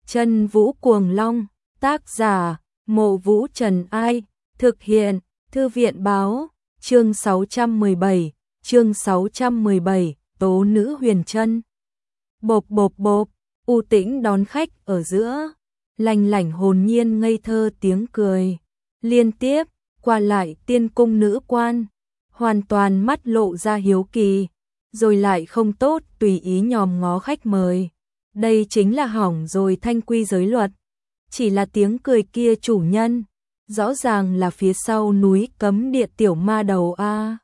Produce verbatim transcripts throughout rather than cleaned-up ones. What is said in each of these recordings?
Chân Vũ Cuồng Long, tác giả, Mộ Vũ Trần Ai, thực hiện, Thư viện báo, chương sáu trăm mười bảy, chương sáu trăm mười bảy, Tố Nữ Huyền Trân. Bộp bộp bộp, u tĩnh đón khách ở giữa, lanh lảnh hồn nhiên ngây thơ tiếng cười, liên tiếp, qua lại tiên cung nữ quan, hoàn toàn mắt lộ ra hiếu kỳ, rồi lại không tốt tùy ý nhòm ngó khách mời. Đây chính là hỏng rồi thanh quy giới luật. Chỉ là tiếng cười kia chủ nhân, rõ ràng là phía sau núi cấm địa tiểu ma đầu a.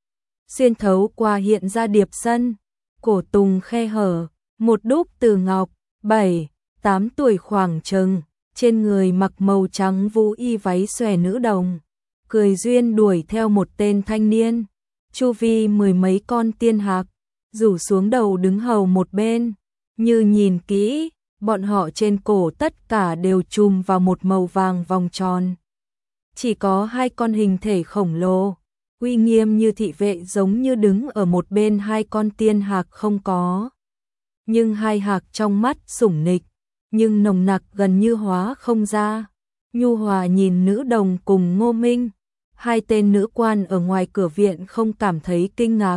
Xuyên thấu qua hiện ra điệp sân, cổ tùng khe hở, một đúc từ ngọc, bảy, tám tuổi khoảng chừng, trên người mặc màu trắng vũ y váy xòe nữ đồng, cười duyên đuổi theo một tên thanh niên, chu vi mười mấy con tiên hạc, rủ xuống đầu đứng hầu một bên, như nhìn kỹ, bọn họ trên cổ tất cả đều chùm vào một màu vàng vòng tròn. Chỉ có hai con hình thể khổng lồ, uy nghiêm như thị vệ giống như đứng ở một bên hai con tiên hạc không có. Nhưng hai hạc trong mắt sủng nịch, nhưng nồng nặc gần như hóa không ra. Nhu hòa nhìn nữ đồng cùng Ngô Minh, hai tên nữ quan ở ngoài cửa viện không cảm thấy kinh ngạc.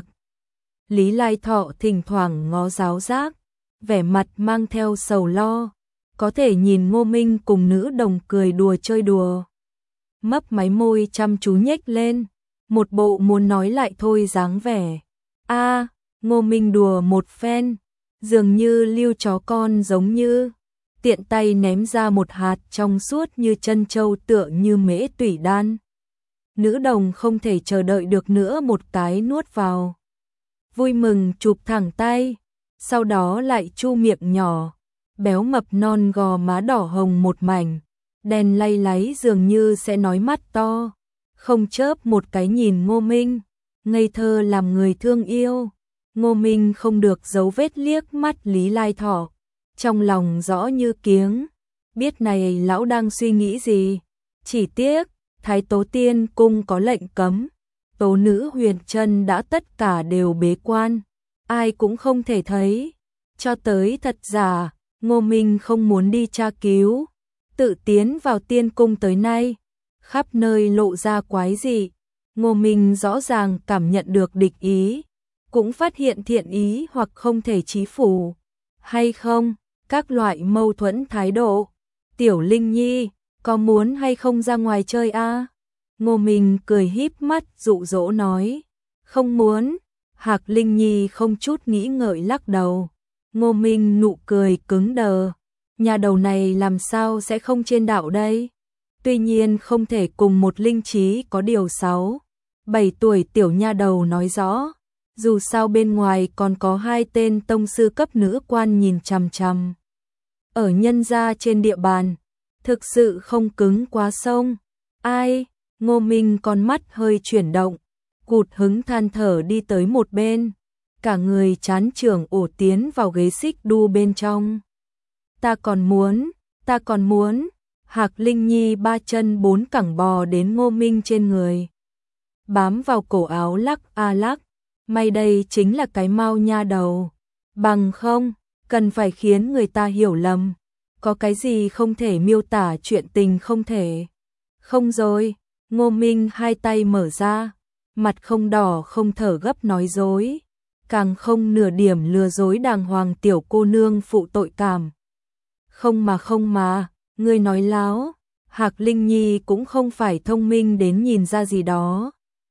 Lý Lai Thọ thỉnh thoảng ngó giáo giác, vẻ mặt mang theo sầu lo, có thể nhìn Ngô Minh cùng nữ đồng cười đùa chơi đùa. Mấp máy môi chăm chú nhếch lên, một bộ muốn nói lại thôi dáng vẻ. A, Ngô Minh đùa một phen, dường như lưu chó con giống như, tiện tay ném ra một hạt trong suốt như chân châu tựa như mễ tủy đan. Nữ đồng không thể chờ đợi được nữa một cái nuốt vào. Vui mừng chụp thẳng tay, sau đó lại chu miệng nhỏ, béo mập non gò má đỏ hồng một mảnh, đèn lay láy dường như sẽ nói mắt to, không chớp một cái nhìn Ngô Minh, ngây thơ làm người thương yêu. Ngô Minh không được giấu vết liếc mắt Lý Lai Thọ, trong lòng rõ như kiếng, biết này lão đang suy nghĩ gì, chỉ tiếc, Thái Tố Tiên Cung có lệnh cấm, Tố Nữ Huyền Trân đã tất cả đều bế quan, ai cũng không thể thấy, cho tới thật giả, Ngô Minh không muốn đi tra cứu, tự tiến vào tiên cung tới nay, khắp nơi lộ ra quái dị, Ngô Minh rõ ràng cảm nhận được địch ý, cũng phát hiện thiện ý hoặc không thể chí phủ, hay không, các loại mâu thuẫn thái độ. Tiểu Linh Nhi, có muốn hay không ra ngoài chơi a? À? Ngô Minh cười híp mắt dụ dỗ nói, không muốn. Hạc Linh Nhi không chút nghĩ ngợi lắc đầu. Ngô Minh nụ cười cứng đờ, nhà đầu này làm sao sẽ không trên đạo đây? Tuy nhiên không thể cùng một linh trí có điều sáu, bảy tuổi tiểu nha đầu nói rõ, dù sao bên ngoài còn có hai tên tông sư cấp nữ quan nhìn chằm chằm. Ở nhân gia trên địa bàn, thực sự không cứng quá sông. Ai? Ngô Minh con mắt hơi chuyển động, cụt hứng than thở đi tới một bên, cả người chán trường ổ tiến vào ghế xích đu bên trong. Ta còn muốn, ta còn muốn. Hạc Linh Nhi ba chân bốn cẳng bò đến Ngô Minh trên người, bám vào cổ áo lắc a lắc, may đây chính là cái mau nha đầu, bằng không, cần phải khiến người ta hiểu lầm, có cái gì không thể miêu tả chuyện tình không thể. Không rồi, Ngô Minh hai tay mở ra, mặt không đỏ không thở gấp nói dối, càng không nửa điểm lừa dối đàng hoàng tiểu cô nương phụ tội cảm. Không mà không mà, ngươi nói láo. Hạc Linh Nhi cũng không phải thông minh đến nhìn ra gì đó,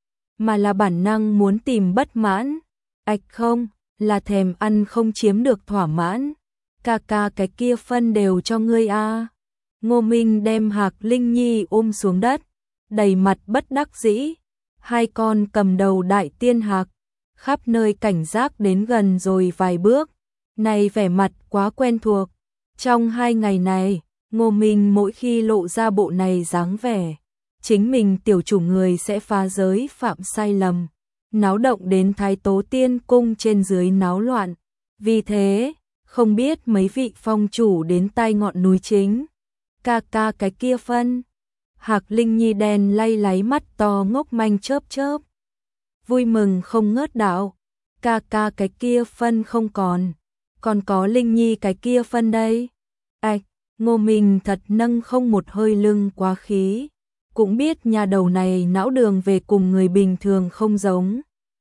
mà là bản năng muốn tìm bất mãn. Ạch không, là thèm ăn không chiếm được thỏa mãn. Ca ca cái kia phân đều cho ngươi a. À. Ngô Minh đem Hạc Linh Nhi ôm xuống đất, đầy mặt bất đắc dĩ. Hai con cầm đầu đại tiên hạc, khắp nơi cảnh giác đến gần rồi vài bước. Này vẻ mặt quá quen thuộc. Trong hai ngày này, Ngô Minh mỗi khi lộ ra bộ này dáng vẻ, chính mình tiểu chủ người sẽ phá giới phạm sai lầm, náo động đến Thái Tố Tiên Cung trên dưới náo loạn. Vì thế, không biết mấy vị phong chủ đến tai ngọn núi chính. Ca ca cái kia phân. Hạc Linh Nhi đen lay láy mắt to ngốc manh chớp chớp. Vui mừng không ngớt đạo. Ca ca cái kia phân không còn. Còn có Linh Nhi cái kia phân đây. Ảch, Ngô Minh thật nâng không một hơi lưng quá khí, cũng biết nhà đầu này não đường về cùng người bình thường không giống.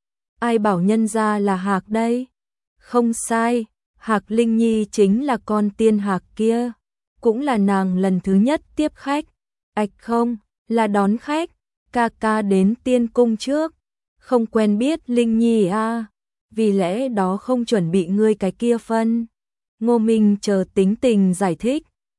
Ai bảo nhân gia là Hạc đây? Không sai, Hạc Linh Nhi chính là con tiên Hạc kia, cũng là nàng lần thứ nhất tiếp khách. Ạch không, là đón khách, ca ca đến tiên cung trước, không quen biết Linh Nhi à, vì lẽ đó không chuẩn bị ngươi cái kia phân. Ngô Minh chờ tính tình giải thích,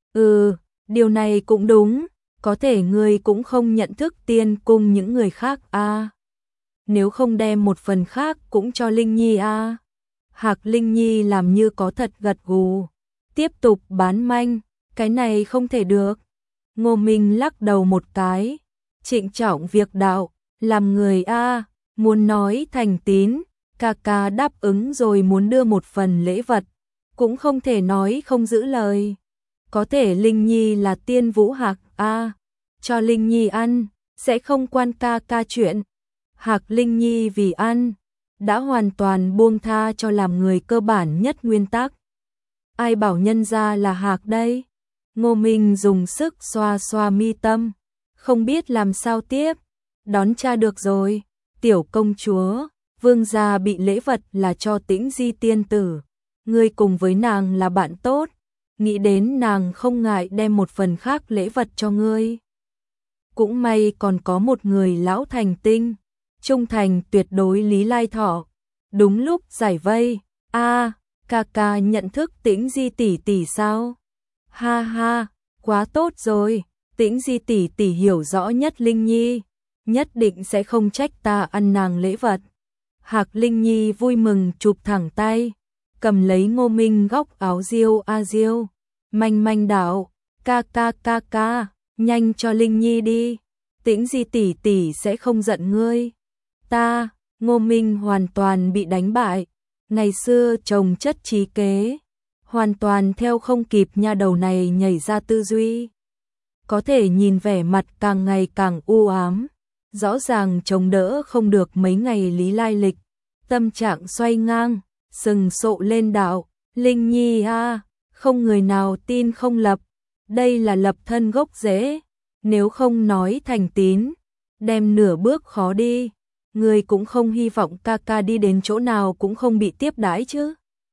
ừ, điều này cũng đúng, có thể ngươi cũng không nhận thức tiên cung những người khác à. Nếu không đem một phần khác cũng cho Linh Nhi à. Hạc Linh Nhi làm như có thật gật gù, tiếp tục bán manh, cái này không thể được. Ngô Minh lắc đầu một cái, trịnh trọng việc đạo, làm người a, muốn nói thành tín, ca ca đáp ứng rồi muốn đưa một phần lễ vật, cũng không thể nói không giữ lời. Có thể Linh Nhi là tiên vũ Hạc a, cho Linh Nhi ăn, sẽ không quan ca ca chuyện. Hạc Linh Nhi vì ăn, đã hoàn toàn buông tha cho làm người cơ bản nhất nguyên tắc. Ai bảo nhân gia là Hạc đây? Ngô Minh dùng sức xoa xoa mi tâm, không biết làm sao tiếp. Đón cha được rồi, tiểu công chúa, vương gia bị lễ vật là cho Tĩnh Di tiên tử, ngươi cùng với nàng là bạn tốt, nghĩ đến nàng không ngại đem một phần khác lễ vật cho ngươi. Cũng may còn có một người lão thành tinh, trung thành tuyệt đối Lý Lai Thọ. Đúng lúc giải vây, a, ca ca nhận thức Tĩnh Di tỷ tỷ sao? Ha ha, quá tốt rồi, Tĩnh Di tỷ tỷ hiểu rõ nhất Linh Nhi, nhất định sẽ không trách ta ăn nàng lễ vật. Hạc Linh Nhi vui mừng chụp thẳng tay, cầm lấy Ngô Minh góc áo Diêu a Diêu, manh manh đạo, ca ca ca ca, nhanh cho Linh Nhi đi, Tĩnh Di tỷ tỷ sẽ không giận ngươi. Ta, Ngô Minh hoàn toàn bị đánh bại, ngày xưa chồng chất trí kế, hoàn toàn theo không kịp nha đầu này nhảy ra tư duy. Có thể nhìn vẻ mặt càng ngày càng u ám, rõ ràng chống đỡ không được mấy ngày Lý Lai lịch, tâm trạng xoay ngang, sừng sộ lên đạo, Linh Nhi a, không người nào tin không lập, đây là lập thân gốc rễ, nếu không nói thành tín, đem nửa bước khó đi, người cũng không hy vọng ca ca đi đến chỗ nào cũng không bị tiếp đãi chứ.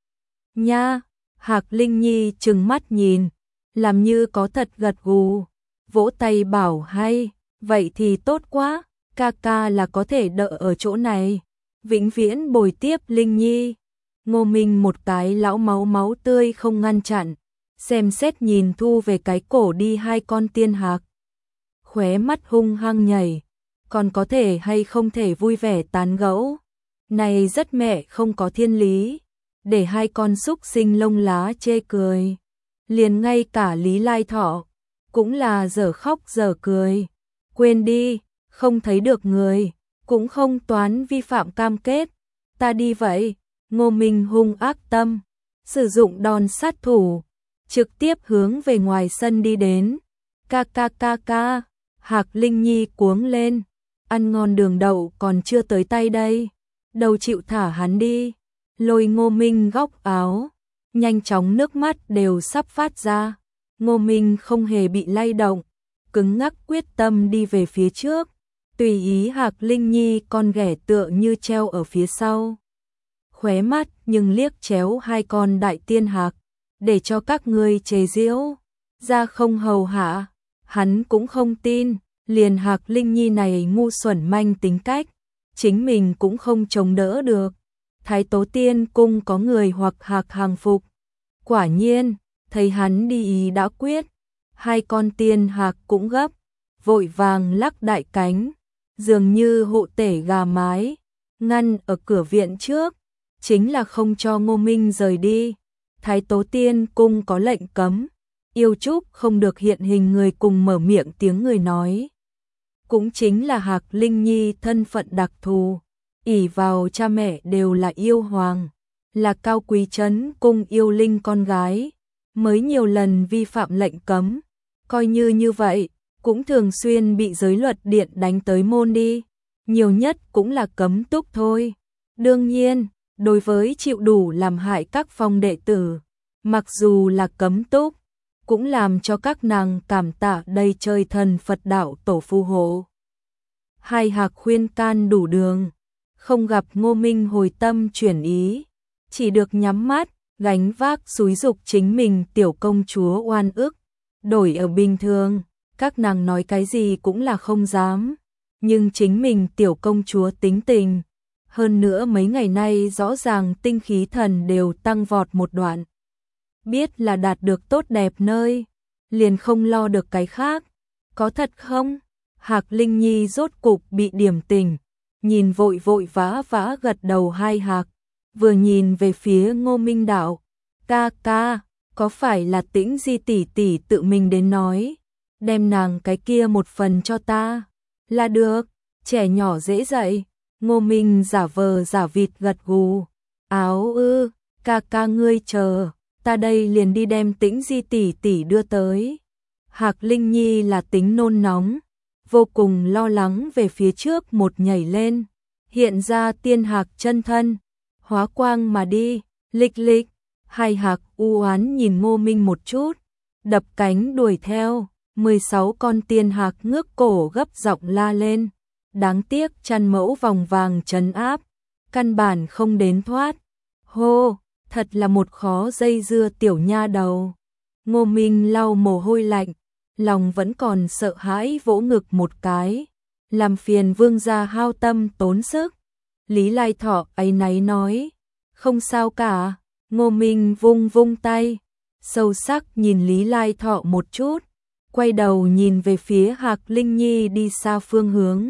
Nha, Hạc Linh Nhi trừng mắt nhìn, làm như có thật gật gù, vỗ tay bảo hay, vậy thì tốt quá, ca ca là có thể đợi ở chỗ này, vĩnh viễn bồi tiếp Linh Nhi. Ngô Minh một cái lão máu máu tươi không ngăn chặn, xem xét nhìn thu về cái cổ đi hai con tiên hạc. Khóe mắt hung hăng nhảy, còn có thể hay không thể vui vẻ tán gẫu. Này rất mẹ không có thiên lý, để hai con súc sinh lông lá chê cười. Liền ngay cả Lý Lai Thọ, cũng là dở khóc dở cười. Quên đi, không thấy được người, cũng không toán vi phạm cam kết. Ta đi vậy, Ngô Minh hung ác tâm, sử dụng đòn sát thủ, trực tiếp hướng về ngoài sân đi đến. Ca ca ca ca, Hạc Linh Nhi cuống lên, ăn ngon đường đậu còn chưa tới tay đây, đâu chịu thả hắn đi. Lôi Ngô Minh góc áo, nhanh chóng nước mắt đều sắp phát ra. Ngô Minh không hề bị lay động, cứng ngắc quyết tâm đi về phía trước, tùy ý Hạc Linh Nhi con ghẻ tựa như treo ở phía sau. Khóe mắt nhưng liếc chéo hai con đại tiên hạc, để cho các ngươi chế giễu, ra không hầu hạ, hắn cũng không tin, liền Hạc Linh Nhi này ngu xuẩn manh tính cách, chính mình cũng không chống đỡ được. Thái Tố Tiên cung có người hoặc Hạc hàng phục, quả nhiên, thấy hắn đi ý đã quyết, hai con tiên hạc cũng gấp, vội vàng lắc đại cánh, dường như hộ tể gà mái, ngăn ở cửa viện trước, chính là không cho Ngô Minh rời đi. Thái Tố Tiên cung có lệnh cấm, yêu trúc không được hiện hình người cùng mở miệng tiếng người nói. Cũng chính là Hạc Linh Nhi thân phận đặc thù, ỷ vào cha mẹ đều là yêu hoàng, là cao quý trấn cung yêu linh con gái, mới nhiều lần vi phạm lệnh cấm, coi như như vậy, cũng thường xuyên bị giới luật điện đánh tới môn đi, nhiều nhất cũng là cấm túc thôi. Đương nhiên, đối với chịu đủ làm hại các phong đệ tử, mặc dù là cấm túc, cũng làm cho các nàng cảm tạ đây trời thần Phật đạo tổ phù hộ. Hai Hạc khuyên can đủ đường, không gặp Ngô Minh hồi tâm chuyển ý, chỉ được nhắm mắt, gánh vác xúi dục chính mình tiểu công chúa oan ức. Đổi ở bình thường, các nàng nói cái gì cũng là không dám, nhưng chính mình tiểu công chúa tính tình. Hơn nữa mấy ngày nay rõ ràng tinh khí thần đều tăng vọt một đoạn. Biết là đạt được tốt đẹp nơi, liền không lo được cái khác. Có thật không? Hạc Linh Nhi rốt cục bị điểm tình, nhìn vội vội vã vã gật đầu hai Hạc, vừa nhìn về phía Ngô Minh đạo, ca ca, có phải là Tĩnh Di tỷ tỷ tự mình đến nói, đem nàng cái kia một phần cho ta, là được, trẻ nhỏ dễ dạy. Ngô Minh giả vờ giả vịt gật gù, áo ư, ca ca ngươi chờ, ta đây liền đi đem Tĩnh Di tỷ tỷ đưa tới. Hạc Linh Nhi là tính nôn nóng, vô cùng lo lắng về phía trước một nhảy lên, hiện ra tiên hạc chân thân, hóa quang mà đi, lịch lịch. Hai Hạc u oán nhìn Ngô Minh một chút, đập cánh đuổi theo, mười sáu con tiên hạc ngước cổ gấp giọng la lên, đáng tiếc chăn mẫu vòng vàng trấn áp, căn bản không đến thoát. Hô, thật là một khó dây dưa tiểu nha đầu. Ngô Minh lau mồ hôi lạnh, lòng vẫn còn sợ hãi vỗ ngực một cái, làm phiền vương gia hao tâm tốn sức. Lý Lai Thọ áy náy nói, không sao cả. Ngô Minh vung vung tay, sâu sắc nhìn Lý Lai Thọ một chút, quay đầu nhìn về phía Hạc Linh Nhi đi xa phương hướng.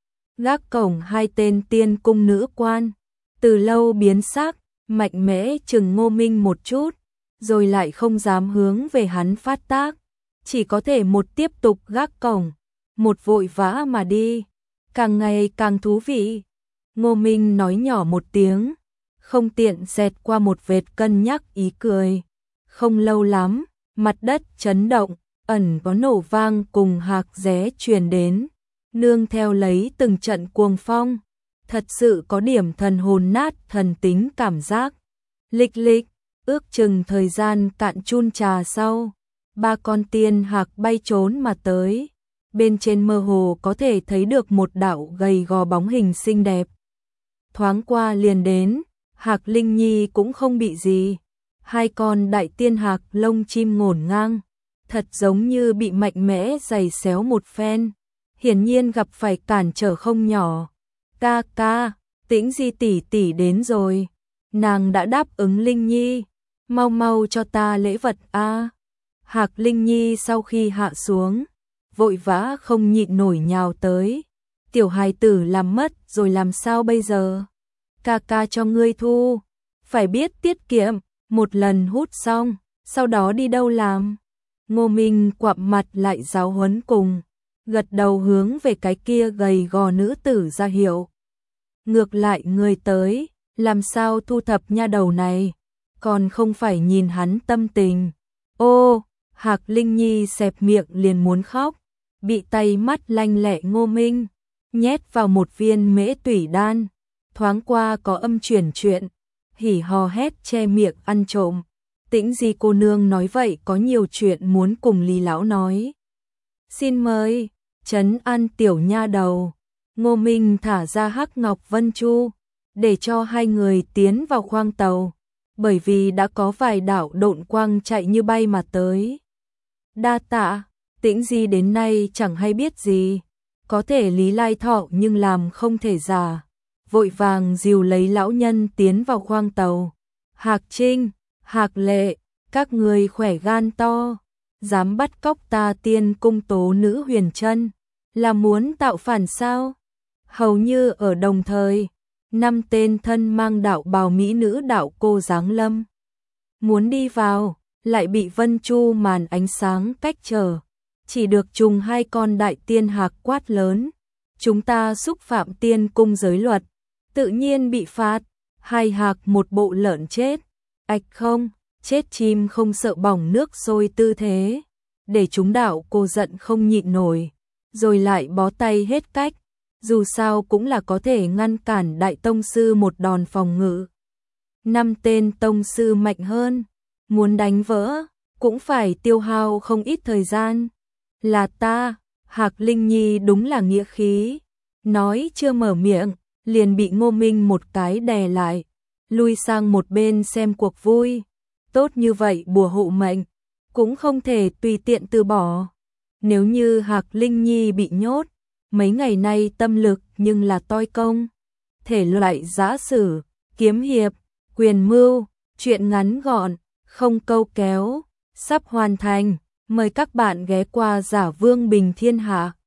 Gác cổng hai tên tiên cung nữ quan, từ lâu biến sắc, mạnh mẽ chừng Ngô Minh một chút, rồi lại không dám hướng về hắn phát tác, chỉ có thể một tiếp tục gác cổng, một vội vã mà đi, càng ngày càng thú vị. Ngô Minh nói nhỏ một tiếng, không tiện xẹt qua một vệt cân nhắc ý cười. Không lâu lắm, mặt đất chấn động, ẩn có nổ vang cùng hạc ré truyền đến, nương theo lấy từng trận cuồng phong, thật sự có điểm thần hồn nát thần tính cảm giác. Lịch lịch, ước chừng thời gian cạn chun trà sau, ba con tiên hạc bay trốn mà tới, bên trên mơ hồ có thể thấy được một đạo gầy gò bóng hình xinh đẹp. Thoáng qua liền đến, Hạc Linh Nhi cũng không bị gì, hai con đại tiên hạc lông chim ngổn ngang, thật giống như bị mạnh mẽ giày xéo một phen, hiển nhiên gặp phải cản trở không nhỏ. Ca ca, Tĩnh Di tỷ tỷ đến rồi, nàng đã đáp ứng Linh Nhi, mau mau cho ta lễ vật a. Hạc Linh Nhi sau khi hạ xuống, vội vã không nhịn nổi nhào tới, tiểu hài tử làm mất rồi làm sao bây giờ? Ca ca cho ngươi thu, phải biết tiết kiệm, một lần hút xong, sau đó đi đâu làm? Ngô Minh quặm mặt lại giáo huấn cùng, gật đầu hướng về cái kia gầy gò nữ tử ra hiệu. Ngược lại người tới, làm sao thu thập nha đầu này, còn không phải nhìn hắn tâm tình. Ô, Hạc Linh Nhi xẹp miệng liền muốn khóc, bị tay mắt lanh lẹ Ngô Minh nhét vào một viên mễ tủy đan, thoáng qua có âm chuyển chuyện, hỉ hò hét che miệng ăn trộm. Tĩnh Di cô nương nói vậy có nhiều chuyện muốn cùng Lý lão nói. Xin mời, trấn an tiểu nha đầu. Ngô Minh thả ra Hắc Ngọc Vân Chu, để cho hai người tiến vào khoang tàu, bởi vì đã có vài đạo độn quang chạy như bay mà tới. Đa tạ, Tĩnh Di đến nay chẳng hay biết gì, có thể Lý Lai Thọ nhưng làm không thể giả, vội vàng dìu lấy lão nhân tiến vào khoang tàu. Hạc Trinh, Hạc Lệ, các người khỏe gan to, dám bắt cóc ta tiên cung tố nữ Huyền Trân, là muốn tạo phản sao? Hầu như ở đồng thời, năm tên thân mang đạo bào mỹ nữ đạo cô giáng lâm. Muốn đi vào, lại bị Vân Chu màn ánh sáng cách trở, chỉ được trùng hai con đại tiên hạc quát lớn. Chúng ta xúc phạm tiên cung giới luật, tự nhiên bị phạt. Hai hạc một bộ lợn chết, ạch không, chết chim không sợ bỏng nước sôi tư thế, để chúng đạo cô giận không nhịn nổi, rồi lại bó tay hết cách, dù sao cũng là có thể ngăn cản đại tông sư một đòn phòng ngự. Năm tên tông sư mạnh hơn, muốn đánh vỡ, cũng phải tiêu hao không ít thời gian. Là ta, Hạc Linh Nhi đúng là nghĩa khí. Nói chưa mở miệng, liền bị Ngô Minh một cái đè lại, lui sang một bên xem cuộc vui. Tốt như vậy bùa hộ mệnh, cũng không thể tùy tiện từ bỏ. Nếu như Hạc Linh Nhi bị nhốt, mấy ngày nay tâm lực nhưng là toi công. Thể loại giã sử, kiếm hiệp, quyền mưu, truyện ngắn gọn, không câu kéo, sắp hoàn thành. Mời các bạn ghé qua Giả Vương Bình Thiên Hạ.